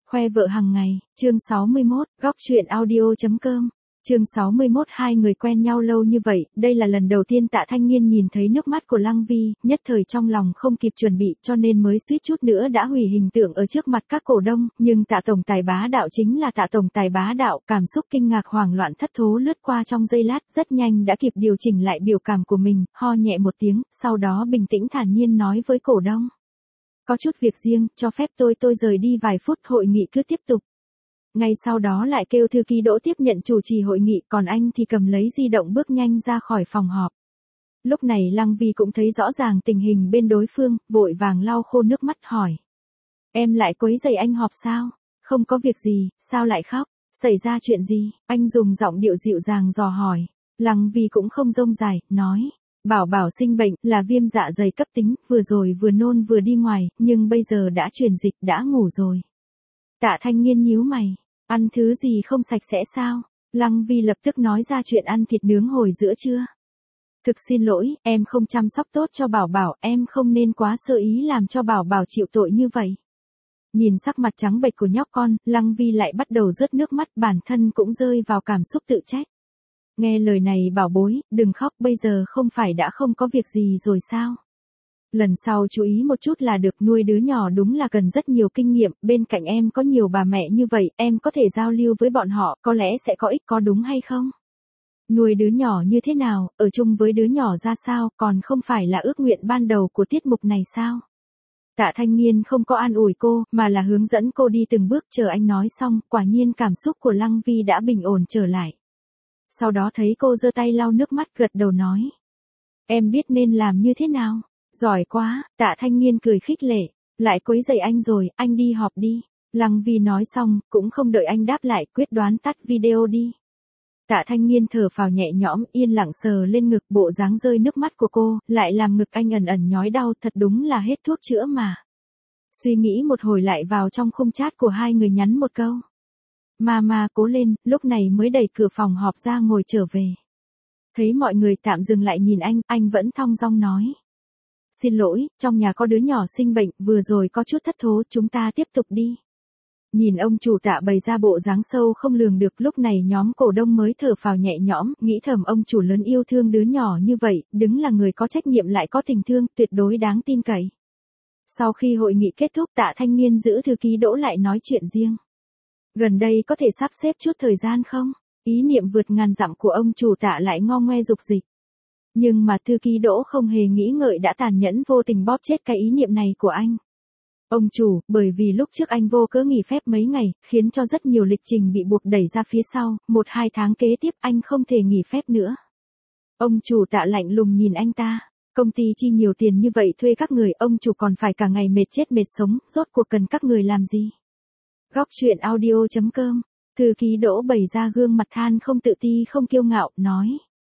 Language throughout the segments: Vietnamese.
Khoe vợ hàng ngày, chương 61, góc truyện audio.com. Chương 61 hai người quen nhau lâu như vậy, đây là lần đầu tiên Tạ Thanh Nghiên nhìn thấy nước mắt của Lăng Vi, nhất thời trong lòng không kịp chuẩn bị cho nên mới suýt chút nữa đã hủy hình tượng ở trước mặt các cổ đông, nhưng Tạ Tổng Tài bá đạo chính là Tạ Tổng Tài bá đạo, cảm xúc kinh ngạc hoảng loạn thất thố lướt qua trong giây lát, rất nhanh đã kịp điều chỉnh lại biểu cảm của mình, ho nhẹ một tiếng, sau đó bình tĩnh thản nhiên nói với cổ đông. Có chút việc riêng, cho phép tôi rời đi vài phút, hội nghị cứ tiếp tục. Ngay sau đó lại kêu thư ký Đỗ tiếp nhận chủ trì hội nghị, còn anh thì cầm lấy di động bước nhanh ra khỏi phòng họp. Lúc này Lăng Vi cũng thấy rõ ràng tình hình bên đối phương, vội vàng lau khô nước mắt hỏi. Em lại quấy rầy anh họp sao? Không có việc gì, sao lại khóc? Xảy ra chuyện gì? Anh dùng giọng điệu dịu dàng dò hỏi. Lăng Vi cũng không rông dài, nói. Bảo Bảo sinh bệnh, là viêm dạ dày cấp tính, vừa rồi vừa nôn vừa đi ngoài, nhưng bây giờ đã truyền dịch, đã ngủ rồi. Tạ Thanh Nghiên nhíu mày, ăn thứ gì không sạch sẽ sao? Lăng Vi lập tức nói ra chuyện ăn thịt nướng hồi giữa trưa. Thực xin lỗi, em không chăm sóc tốt cho Bảo Bảo, em không nên quá sơ ý làm cho Bảo Bảo chịu tội như vậy. Nhìn sắc mặt trắng bệch của nhóc con, Lăng Vi lại bắt đầu rớt nước mắt, bản thân cũng rơi vào cảm xúc tự trách. Nghe lời này bảo bối, đừng khóc, bây giờ không phải đã không có việc gì rồi sao? Lần sau chú ý một chút là được, nuôi đứa nhỏ đúng là cần rất nhiều kinh nghiệm, bên cạnh em có nhiều bà mẹ như vậy, em có thể giao lưu với bọn họ, có lẽ sẽ có ích, có đúng hay không? Nuôi đứa nhỏ như thế nào, ở chung với đứa nhỏ ra sao, còn không phải là ước nguyện ban đầu của tiết mục này sao? Tạ Thanh Nghiên không có an ủi cô, mà là hướng dẫn cô đi từng bước, chờ anh nói xong, quả nhiên cảm xúc của Lăng Vi đã bình ổn trở lại. Sau đó thấy cô giơ tay lau nước mắt, gật đầu nói. Em biết nên làm như thế nào. Giỏi quá, Tạ Thanh Nghiên cười khích lệ. Lại quấy rầy anh rồi, anh đi họp đi. Lăng Vi nói xong, cũng không đợi anh đáp lại, quyết đoán tắt video đi. Tạ Thanh Nghiên thở phào nhẹ nhõm, yên lặng sờ lên ngực, bộ dáng rơi nước mắt của cô, lại làm ngực anh ẩn ẩn nhói đau, thật đúng là hết thuốc chữa mà. Suy nghĩ một hồi lại vào trong khung chat của hai người nhắn một câu. Mama cố lên, lúc này mới đẩy cửa phòng họp ra ngồi trở về. Thấy mọi người tạm dừng lại nhìn anh vẫn thong dong nói. Xin lỗi, trong nhà có đứa nhỏ sinh bệnh, vừa rồi có chút thất thố, chúng ta tiếp tục đi. Nhìn ông chủ Tạ bày ra bộ dáng sâu không lường được, lúc này nhóm cổ đông mới thở phào nhẹ nhõm, nghĩ thầm ông chủ lớn yêu thương đứa nhỏ như vậy, đứng là người có trách nhiệm lại có tình thương, tuyệt đối đáng tin cậy. Sau khi hội nghị kết thúc, Tạ Thanh Nghiên giữ thư ký Đỗ lại nói chuyện riêng. Gần đây có thể sắp xếp chút thời gian không? Ý niệm vượt ngàn dặm của ông chủ Tạ lại ngo ngoe dục dịch. Nhưng mà thư ký Đỗ không hề nghĩ ngợi đã tàn nhẫn vô tình bóp chết cái ý niệm này của anh. Ông chủ, bởi vì lúc trước anh vô cớ nghỉ phép mấy ngày, khiến cho rất nhiều lịch trình bị buộc đẩy ra phía sau, 1-2 tháng kế tiếp anh không thể nghỉ phép nữa. Ông chủ Tạ lạnh lùng nhìn anh ta. Công ty chi nhiều tiền như vậy thuê các người, ông chủ còn phải cả ngày mệt chết mệt sống, rốt cuộc cần các người làm gì? Góc truyện audio.com. Thư ký Đỗ bày ra gương mặt than không tự ti không kiêu ngạo, nói.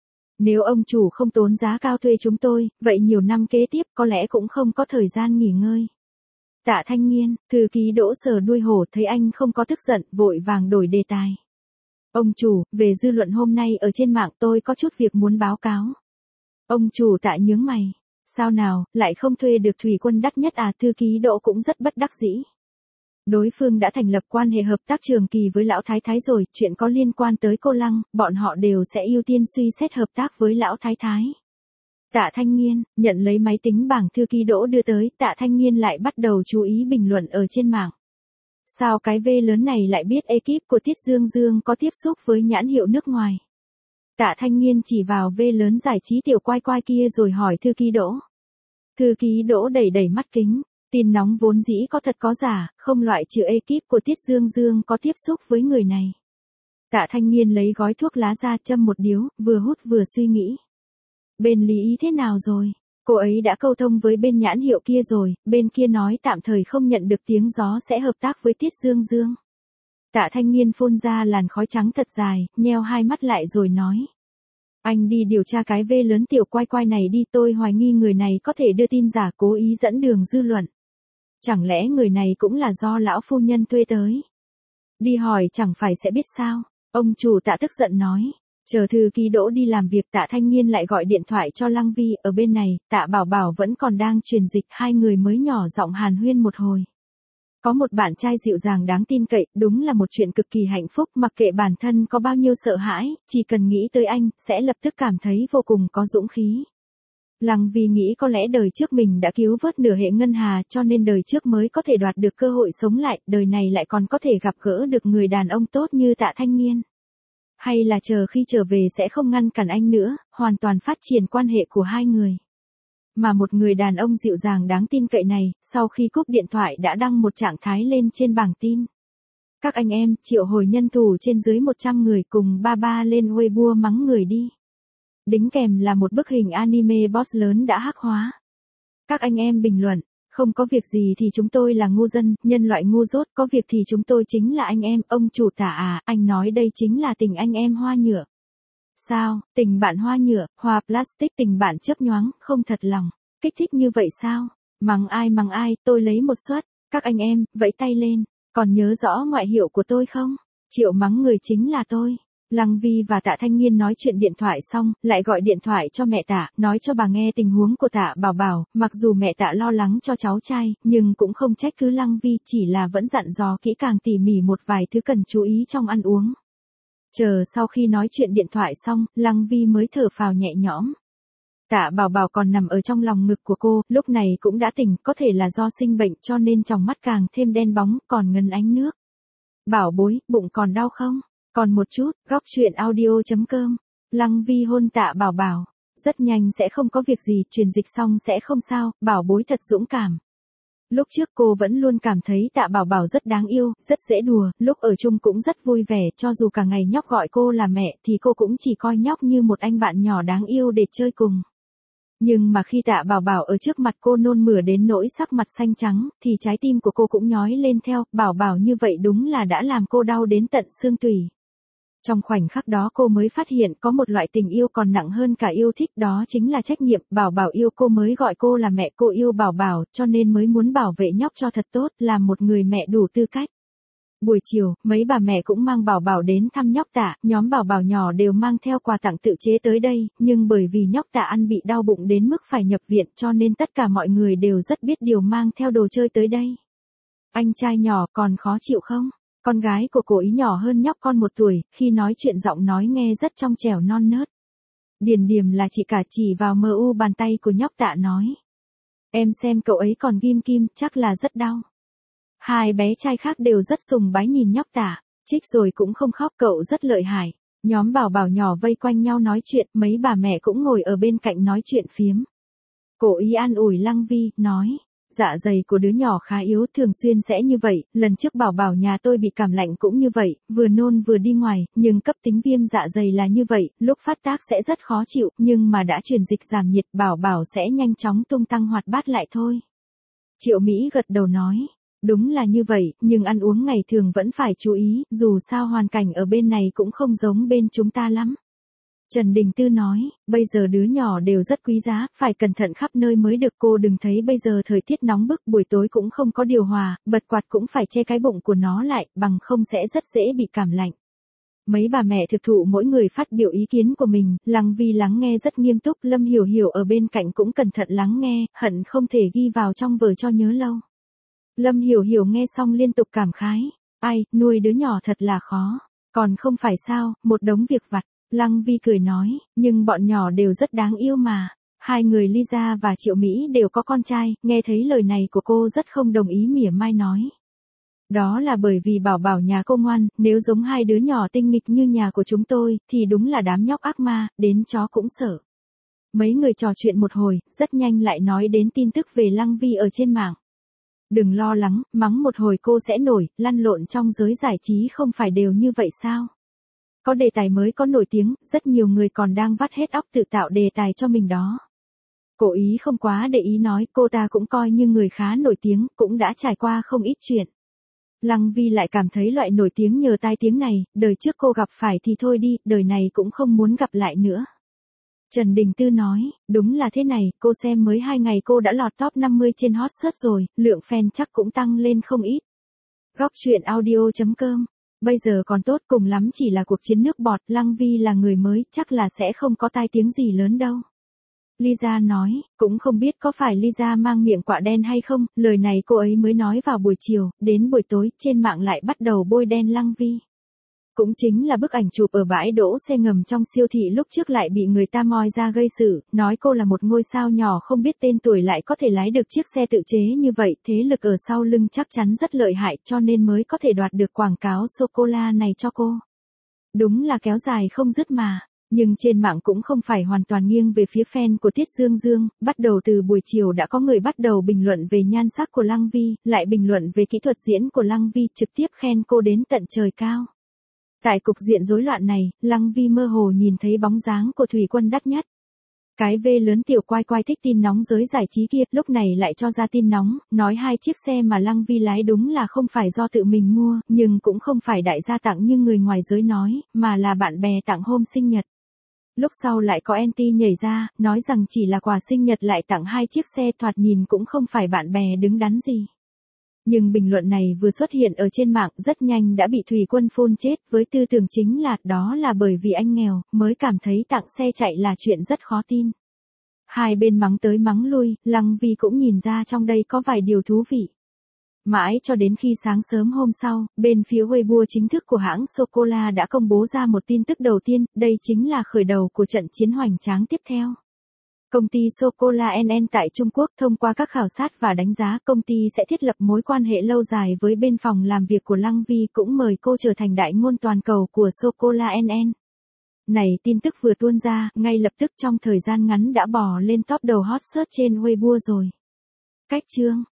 Nếu ông chủ không tốn giá cao thuê chúng tôi, vậy nhiều năm kế tiếp có lẽ cũng không có thời gian nghỉ ngơi. Tạ Thanh Nghiên, thư ký Đỗ sờ đuôi hổ, thấy anh không có tức giận, vội vàng đổi đề tài. Ông chủ, về dư luận hôm nay ở trên mạng tôi có chút việc muốn báo cáo. Ông chủ Tạ nhướng mày. Sao nào, lại không thuê được thủy quân đắt nhất à? Thư ký Đỗ cũng rất bất đắc dĩ. Đối phương đã thành lập quan hệ hợp tác trường kỳ với Lão Thái Thái rồi, chuyện có liên quan tới cô Lăng, bọn họ đều sẽ ưu tiên suy xét hợp tác với Lão Thái Thái. Tạ Thanh Nghiên, nhận lấy máy tính bảng thư ký Đỗ đưa tới, Tạ Thanh Nghiên lại bắt đầu chú ý bình luận ở trên mạng. Sao cái V lớn này lại biết ekip của Tiết Dương Dương có tiếp xúc với nhãn hiệu nước ngoài? Tạ Thanh Nghiên chỉ vào V lớn giải trí tiểu quai quai kia rồi hỏi thư ký Đỗ. Thư ký Đỗ đẩy mắt kính. Tin nóng vốn dĩ có thật có giả, không loại trừ ekip của Tiết Dương Dương có tiếp xúc với người này. Tạ Thanh Nghiên lấy gói thuốc lá ra châm một điếu, vừa hút vừa suy nghĩ. Bên lý ý thế nào rồi? Cô ấy đã câu thông với bên nhãn hiệu kia rồi, bên kia nói tạm thời không nhận được tiếng gió sẽ hợp tác với Tiết Dương Dương. Tạ Thanh Nghiên phun ra làn khói trắng thật dài, nheo hai mắt lại rồi nói. Anh đi điều tra cái V lớn tiểu quai quai này đi, tôi hoài nghi người này có thể đưa tin giả cố ý dẫn đường dư luận. Chẳng lẽ người này cũng là do lão phu nhân thuê tới? Đi hỏi chẳng phải sẽ biết sao? Ông chủ Tạ tức giận nói. Chờ thư ký Đỗ đi làm việc, Tạ Thanh Nghiên lại gọi điện thoại cho Lăng Vi, ở bên này, Tạ Bảo Bảo vẫn còn đang truyền dịch, hai người mới nhỏ giọng hàn huyên một hồi. Có một bạn trai dịu dàng đáng tin cậy, đúng là một chuyện cực kỳ hạnh phúc, mặc kệ bản thân có bao nhiêu sợ hãi, chỉ cần nghĩ tới anh, sẽ lập tức cảm thấy vô cùng có dũng khí. Lăng Vi nghĩ có lẽ đời trước mình đã cứu vớt nửa hệ ngân hà cho nên đời trước mới có thể đoạt được cơ hội sống lại, đời này lại còn có thể gặp gỡ được người đàn ông tốt như Tạ Thanh Nghiên. Hay là chờ khi trở về sẽ không ngăn cản anh nữa, hoàn toàn phát triển quan hệ của hai người. Mà một người đàn ông dịu dàng đáng tin cậy này, sau khi cúp điện thoại đã đăng một trạng thái lên trên bảng tin. Các anh em, triệu hồi nhân thủ trên dưới 100 người cùng ba lên Weibo mắng người đi. Đính kèm là một bức hình anime boss lớn đã hắc hóa. Các anh em bình luận, không có việc gì thì chúng tôi là ngu dân, nhân loại ngu dốt, có việc thì chúng tôi chính là anh em, ông chủ Tạ à, anh nói đây chính là tình anh em hoa nhựa. Sao, tình bạn hoa nhựa, hoa plastic, tình bạn chớp nhoáng, không thật lòng, kích thích như vậy sao? Mắng ai, tôi lấy một suất, các anh em, vẫy tay lên, còn nhớ rõ ngoại hiệu của tôi không? Triệu mắng người chính là tôi. Lăng Vi và Tạ Thanh Nghiên nói chuyện điện thoại xong, lại gọi điện thoại cho mẹ Tạ, nói cho bà nghe tình huống của Tạ Bảo Bảo, mặc dù mẹ Tạ lo lắng cho cháu trai, nhưng cũng không trách cứ Lăng Vi, chỉ là vẫn dặn dò kỹ càng tỉ mỉ một vài thứ cần chú ý trong ăn uống. Chờ sau khi nói chuyện điện thoại xong, Lăng Vi mới thở phào nhẹ nhõm. Tạ Bảo Bảo còn nằm ở trong lòng ngực của cô, lúc này cũng đã tỉnh, có thể là do sinh bệnh cho nên tròng mắt càng thêm đen bóng, còn ngấn ánh nước. Bảo bối, bụng còn đau không? Còn một chút, góc chuyện audio.com. Lăng Vi hôn Tạ Bảo Bảo. Rất nhanh sẽ không có việc gì, truyền dịch xong sẽ không sao, bảo bối thật dũng cảm. Lúc trước cô vẫn luôn cảm thấy Tạ Bảo Bảo rất đáng yêu, rất dễ đùa, lúc ở chung cũng rất vui vẻ, cho dù cả ngày nhóc gọi cô là mẹ thì cô cũng chỉ coi nhóc như một anh bạn nhỏ đáng yêu để chơi cùng. Nhưng mà khi Tạ Bảo Bảo ở trước mặt cô nôn mửa đến nỗi sắc mặt xanh trắng, thì trái tim của cô cũng nhói lên theo, Bảo Bảo như vậy đúng là đã làm cô đau đến tận xương tủy. Trong khoảnh khắc đó cô mới phát hiện có một loại tình yêu còn nặng hơn cả yêu thích, đó chính là trách nhiệm. Bảo Bảo yêu cô mới gọi cô là mẹ, cô yêu Bảo Bảo cho nên mới muốn bảo vệ nhóc cho thật tốt, làm một người mẹ đủ tư cách. Buổi chiều, mấy bà mẹ cũng mang Bảo Bảo đến thăm nhóc Tạ, nhóm Bảo Bảo nhỏ đều mang theo quà tặng tự chế tới đây, nhưng bởi vì nhóc Tạ ăn bị đau bụng đến mức phải nhập viện cho nên tất cả mọi người đều rất biết điều mang theo đồ chơi tới đây. Anh trai nhỏ còn khó chịu không? Con gái của cô ý nhỏ hơn nhóc con 1 tuổi, khi nói chuyện giọng nói nghe rất trong trẻo non nớt. Điềm điềm là chị cả chỉ vào mờ u bàn tay của nhóc Tạ nói. Em xem cậu ấy còn ghim kim, chắc là rất đau. Hai bé trai khác đều rất sùng bái nhìn nhóc Tạ, trích rồi cũng không khóc, cậu rất lợi hại. Nhóm Bảo Bảo nhỏ vây quanh nhau nói chuyện, mấy bà mẹ cũng ngồi ở bên cạnh nói chuyện phiếm. Cô ý an ủi Lăng Vi, nói. Dạ dày của đứa nhỏ khá yếu, thường xuyên sẽ như vậy, lần trước Bảo Bảo nhà tôi bị cảm lạnh cũng như vậy, vừa nôn vừa đi ngoài, nhưng cấp tính viêm dạ dày là như vậy, lúc phát tác sẽ rất khó chịu, nhưng mà đã truyền dịch giảm nhiệt, Bảo Bảo sẽ nhanh chóng tung tăng hoạt bát lại thôi. Triệu Mỹ gật đầu nói, đúng là như vậy, nhưng ăn uống ngày thường vẫn phải chú ý, dù sao hoàn cảnh ở bên này cũng không giống bên chúng ta lắm. Trần Đình Tư nói, bây giờ đứa nhỏ đều rất quý giá, phải cẩn thận khắp nơi mới được, cô đừng thấy bây giờ thời tiết nóng bức, buổi tối cũng không có điều hòa, bật quạt cũng phải che cái bụng của nó lại, bằng không sẽ rất dễ bị cảm lạnh. Mấy bà mẹ thực thụ mỗi người phát biểu ý kiến của mình, Lăng Vi lắng nghe rất nghiêm túc, Lâm Hiểu Hiểu ở bên cạnh cũng cẩn thận lắng nghe, hận không thể ghi vào trong vở cho nhớ lâu. Lâm Hiểu Hiểu nghe xong liên tục cảm khái, ai, nuôi đứa nhỏ thật là khó, còn không phải sao, một đống việc vặt. Lăng Vi cười nói, nhưng bọn nhỏ đều rất đáng yêu mà. Hai người Lisa và Triệu Mỹ đều có con trai, nghe thấy lời này của cô rất không đồng ý, mỉa mai nói. Đó là bởi vì Bảo Bảo nhà cô ngoan, nếu giống hai đứa nhỏ tinh nghịch như nhà của chúng tôi, thì đúng là đám nhóc ác ma, đến chó cũng sợ. Mấy người trò chuyện một hồi, rất nhanh lại nói đến tin tức về Lăng Vi ở trên mạng. Đừng lo lắng, mắng một hồi cô sẽ nổi, lăn lộn trong giới giải trí không phải đều như vậy sao? Có đề tài mới có nổi tiếng, rất nhiều người còn đang vắt hết óc tự tạo đề tài cho mình đó. Cô ý không quá để ý nói, cô ta cũng coi như người khá nổi tiếng, cũng đã trải qua không ít chuyện. Lăng Vi lại cảm thấy loại nổi tiếng nhờ tai tiếng này, đời trước cô gặp phải thì thôi đi, đời này cũng không muốn gặp lại nữa. Trần Đình Tư nói, đúng là thế này, cô xem mới 2 ngày cô đã lọt top 50 trên hot search rồi, lượng fan chắc cũng tăng lên không ít. Góc chuyện audio.com. Bây giờ còn tốt, cùng lắm chỉ là cuộc chiến nước bọt, Lăng Vi là người mới, chắc là sẽ không có tai tiếng gì lớn đâu. Lisa nói, cũng không biết có phải Lisa mang miệng quạ đen hay không, lời này cô ấy mới nói vào buổi chiều, đến buổi tối, trên mạng lại bắt đầu bôi đen Lăng Vi. Cũng chính là bức ảnh chụp ở bãi đỗ xe ngầm trong siêu thị lúc trước lại bị người ta moi ra gây sự, nói cô là một ngôi sao nhỏ không biết tên tuổi lại có thể lái được chiếc xe tự chế như vậy, thế lực ở sau lưng chắc chắn rất lợi hại cho nên mới có thể đoạt được quảng cáo sô-cô-la này cho cô. Đúng là kéo dài không dứt mà. Nhưng trên mạng cũng không phải hoàn toàn nghiêng về phía fan của Tiết Dương Dương, bắt đầu từ buổi chiều đã có người bắt đầu bình luận về nhan sắc của Lăng Vi, lại bình luận về kỹ thuật diễn của Lăng Vi, trực tiếp khen cô đến tận trời cao. Tại cục diện rối loạn này, Lăng Vi mơ hồ nhìn thấy bóng dáng của Thủy Quân đắt nhất. Cái V lớn tiểu quai quai thích tin nóng giới giải trí kia, lúc này lại cho ra tin nóng, nói 2 chiếc xe mà Lăng Vi lái đúng là không phải do tự mình mua, nhưng cũng không phải đại gia tặng như người ngoài giới nói, mà là bạn bè tặng hôm sinh nhật. Lúc sau lại có NT nhảy ra, nói rằng chỉ là quà sinh nhật lại tặng 2 chiếc xe, thoạt nhìn cũng không phải bạn bè đứng đắn gì. Nhưng bình luận này vừa xuất hiện ở trên mạng rất nhanh đã bị Thủy Quân phun chết, với tư tưởng chính là đó là bởi vì anh nghèo, mới cảm thấy tặng xe chạy là chuyện rất khó tin. Hai bên mắng tới mắng lui, Lăng Vi cũng nhìn ra trong đây có vài điều thú vị. Mãi cho đến khi sáng sớm hôm sau, bên phía Weibo chính thức của hãng sô-cô-la đã công bố ra một tin tức đầu tiên, đây chính là khởi đầu của trận chiến hoành tráng tiếp theo. Công ty sô-cô-la NN tại Trung Quốc thông qua các khảo sát và đánh giá, công ty sẽ thiết lập mối quan hệ lâu dài với bên phòng làm việc của Lăng Vi, cũng mời cô trở thành đại ngôn toàn cầu của sô-cô-la NN. Này tin tức vừa tuôn ra, ngay lập tức trong thời gian ngắn đã bò lên top đầu hot search trên Weibo rồi. Cách chương